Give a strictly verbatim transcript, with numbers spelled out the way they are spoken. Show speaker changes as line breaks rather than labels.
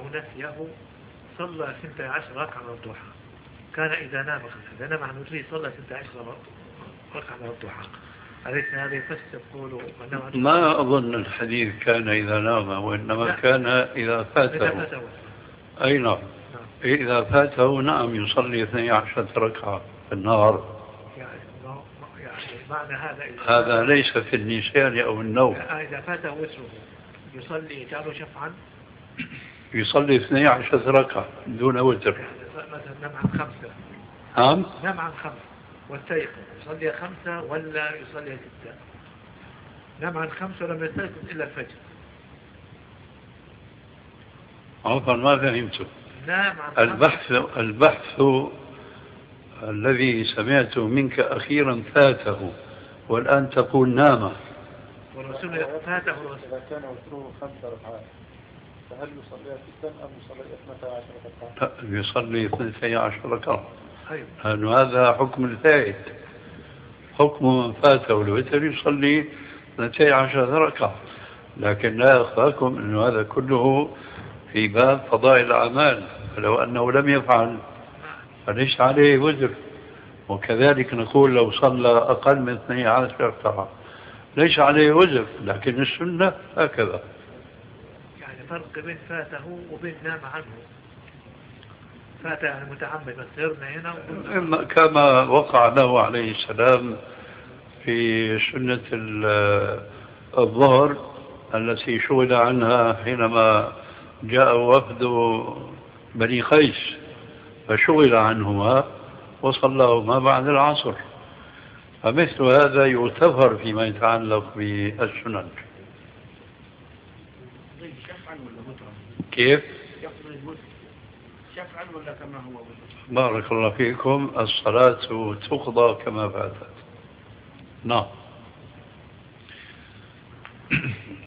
نسيه صلى اثنتي عشرة ركعة من الضحى. كان إذا نام خمسة، إذا نام عن وتره صلى اثنتي عشرة ركعة من الضحى. أليس هذا يفسر قوله
ما أظن الحديث كان إذا نام، وإنما لا. كان إذا فاته. أي نعم. نعم إذا فاته نعم يصلي اثنتي عشرة ركعة في النهار.
يعني يعني معنى هذا
هذا ليس في النسيان أو النوم.
إذا فاته وتره يصلي يجعله شفعا،
يصلي اثنتي عشرة ركعة دون وتر.
مثلا نام عن خمسة.
نعم
نام عن خمسة واستيقظ، يصلي خمسة ولا يصلي ستة؟ نام عن خمسة ولم يستيقظ إلا الفجر.
عفوا ما فهمت.
نام عن
البحث البحث الذي سمعته منك أخيرا فاته، والآن تقول نام.
والرسول فاته الرسول.
إذا كان وتره خمس ركعات فهل يصلي ستا أم يصلي اثنتي عشرة ركعة؟
لا يصلي اثنتي عشرة ركعة.
أيوة.
لأن هذا حكم الفائت. حكم من فاته الوتر يصلي اثنتي عشرة ركعة. لكن لا أخفاكم أن هذا كله في باب فضائل الأعمال، فلو أنه لم يفعل فليس عليه وزر. وكذلك نقول لو صلى أقل من اثنتي عشرة ركعة ليس عليه وزر، لكن السنة هكذا.
يعني فرق بين فاته وبين نام عنه. فاته يعني متعمد، بس صرنا هنا
كما وقع له عليه السلام في سنة الظهر التي شغل عنها حينما جاء وفد بني قيس فشغل عنهما وصلىهما بعد العصر. فمثل هذا يغتفر فيما يتعلق بالسنن. كيف؟
شفعا ولا كما هو؟
بارك الله فيكم. الصلاة تقضى كما فاتت. نعم.